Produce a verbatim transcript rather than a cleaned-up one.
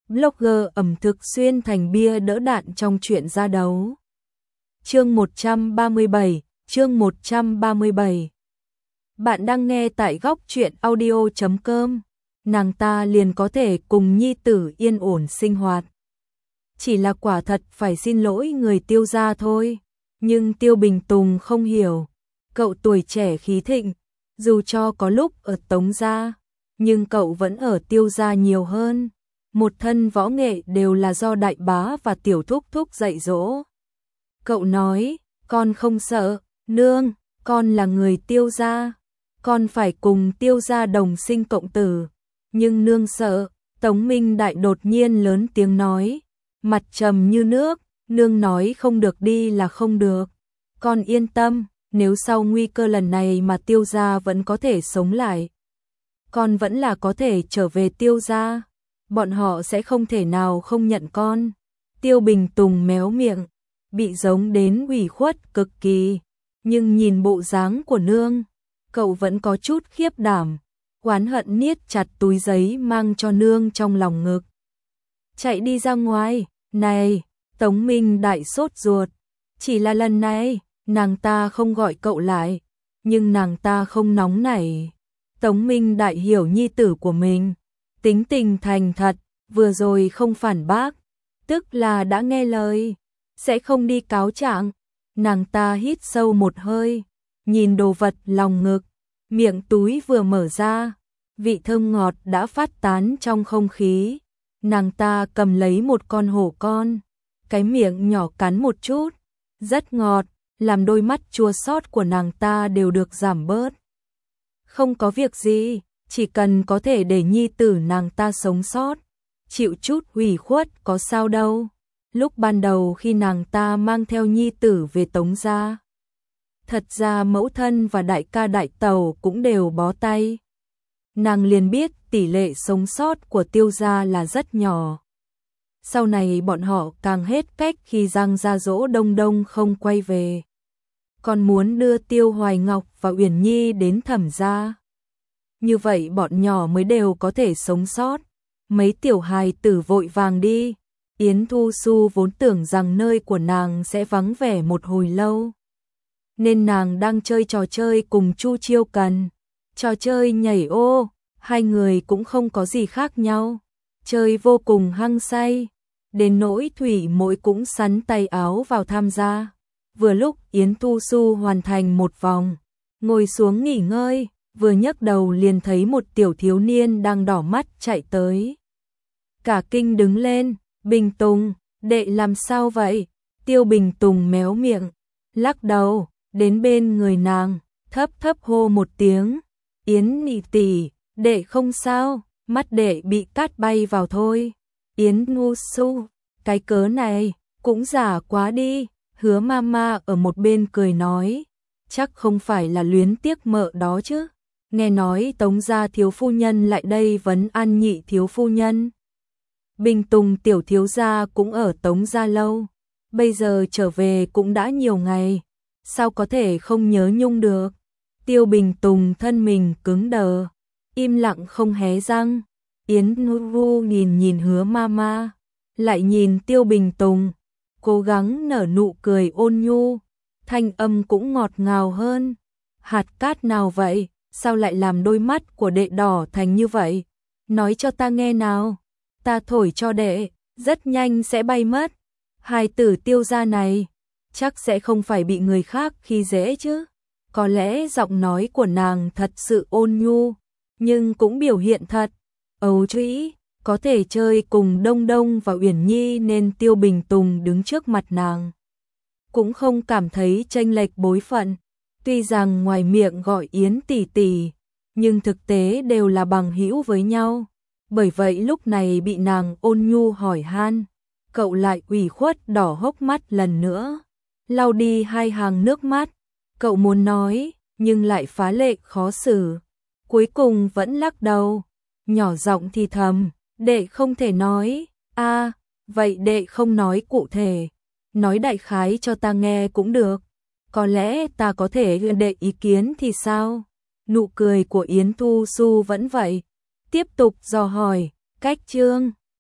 blogger ẩm thực xuyên thành bia đỡ đạn trong chuyện ra đấu. Chương một trăm ba mươi bảy, chương một trăm ba mươi bảy. Bạn đang nghe tại góc truyện audio chấm com. Nàng ta liền có thể cùng nhi tử yên ổn sinh hoạt. Chỉ là quả thật phải xin lỗi người Tiêu gia thôi. Nhưng Tiêu Bình Tùng không hiểu. Cậu tuổi trẻ khí thịnh, dù cho có lúc ở Tống gia, nhưng cậu vẫn ở Tiêu gia nhiều hơn. Một thân võ nghệ đều là do đại bá và tiểu thúc thúc dạy dỗ. Cậu nói, con không sợ, nương, con là người Tiêu gia, con phải cùng Tiêu gia đồng sinh cộng tử. Nhưng nương sợ. Tống Minh Đại đột nhiên lớn tiếng nói, mặt trầm như nước, nương nói không được đi là không được. Con yên tâm, nếu sau nguy cơ lần này mà Tiêu gia vẫn có thể sống lại, con vẫn là có thể trở về Tiêu gia. Bọn họ sẽ không thể nào không nhận con. Tiêu Bình Tùng méo miệng, bị giống đến ủy khuất cực kỳ. Nhưng nhìn bộ dáng của nương, cậu vẫn có chút khiếp đảm. Oán hận niết chặt túi giấy mang cho nương trong lòng ngực. Chạy đi ra ngoài, này, Tống Minh Đại sốt ruột. Chỉ là lần này, nàng ta không gọi cậu lại, nhưng nàng ta không nóng nảy. Tống Minh Đại hiểu nhi tử của mình, tính tình thành thật, vừa rồi không phản bác, tức là đã nghe lời, sẽ không đi cáo trạng. Nàng ta hít sâu một hơi, nhìn đồ vật lòng ngực, miệng túi vừa mở ra, vị thơm ngọt đã phát tán trong không khí. Nàng ta cầm lấy một con hổ con, cái miệng nhỏ cắn một chút, rất ngọt, làm đôi mắt chua xót của nàng ta đều được giảm bớt. Không có việc gì, chỉ cần có thể để nhi tử nàng ta sống sót, chịu chút ủy khuất có sao đâu. Lúc ban đầu khi nàng ta mang theo nhi tử về Tống gia, thật ra mẫu thân và đại ca đại tàu cũng đều bó tay. Nàng liền biết tỷ lệ sống sót của Tiêu gia là rất nhỏ. Sau này bọn họ càng hết cách khi Giang gia dỗ Đông Đông không quay về. Còn muốn đưa Tiêu Hoài Ngọc và Uyển Nhi đến Thẩm gia. Như vậy bọn nhỏ mới đều có thể sống sót. Mấy tiểu hài tử vội vàng đi. Yến Thu Xu vốn tưởng rằng nơi của nàng sẽ vắng vẻ một hồi lâu, nên nàng đang chơi trò chơi cùng Chu Chiêu Cần. Trò chơi nhảy ô, hai người cũng không có gì khác nhau, chơi vô cùng hăng say, đến nỗi Thủy Mỗi cũng sắn tay áo vào tham gia. Vừa lúc Yến Thu Xu hoàn thành một vòng, ngồi xuống nghỉ ngơi, vừa nhấc đầu liền thấy một tiểu thiếu niên đang đỏ mắt chạy tới. Cả kinh đứng lên, Bình Tùng, đệ làm sao vậy? Tiêu Bình Tùng méo miệng, lắc đầu, đến bên người nàng, thấp thấp hô một tiếng, Yến nhị tỷ, đệ không sao, mắt đệ bị cát bay vào thôi. Yến ngu su, cái cớ này, cũng giả quá đi. Hứa mama ở một bên cười nói, chắc không phải là luyến tiếc mợ đó chứ. Nghe nói Tống gia thiếu phu nhân lại đây vấn an nhị thiếu phu nhân. Bình Tùng tiểu thiếu gia cũng ở Tống gia lâu, bây giờ trở về cũng đã nhiều ngày, sao có thể không nhớ nhung được. Tiêu Bình Tùng thân mình cứng đờ, im lặng không hé răng. Yến Nhu nhìn nhìn Hứa mama, lại nhìn Tiêu Bình Tùng, cố gắng nở nụ cười ôn nhu, thanh âm cũng ngọt ngào hơn. Hạt cát nào vậy, sao lại làm đôi mắt của đệ đỏ thành như vậy? Nói cho ta nghe nào, ta thổi cho đệ, rất nhanh sẽ bay mất. Hai tử Tiêu gia này, chắc sẽ không phải bị người khác khi dễ chứ. Có lẽ giọng nói của nàng thật sự ôn nhu, nhưng cũng biểu hiện thật ấu trĩ, có thể chơi cùng Đông Đông và Uyển Nhi nên Tiêu Bình Tùng đứng trước mặt nàng cũng không cảm thấy chênh lệch bối phận. Tuy rằng ngoài miệng gọi Yến tỷ tỷ, nhưng thực tế đều là bằng hữu với nhau. Bởi vậy lúc này bị nàng ôn nhu hỏi han, cậu lại ủy khuất đỏ hốc mắt lần nữa, lau đi hai hàng nước mắt. Cậu muốn nói, nhưng lại phá lệ khó xử, cuối cùng vẫn lắc đầu, nhỏ giọng thì thầm, đệ không thể nói. A, à, vậy đệ không nói cụ thể, nói đại khái cho ta nghe cũng được, có lẽ ta có thể đệ ý kiến thì sao? Nụ cười của Yến Thu Xu vẫn vậy, tiếp tục dò hỏi, cách chương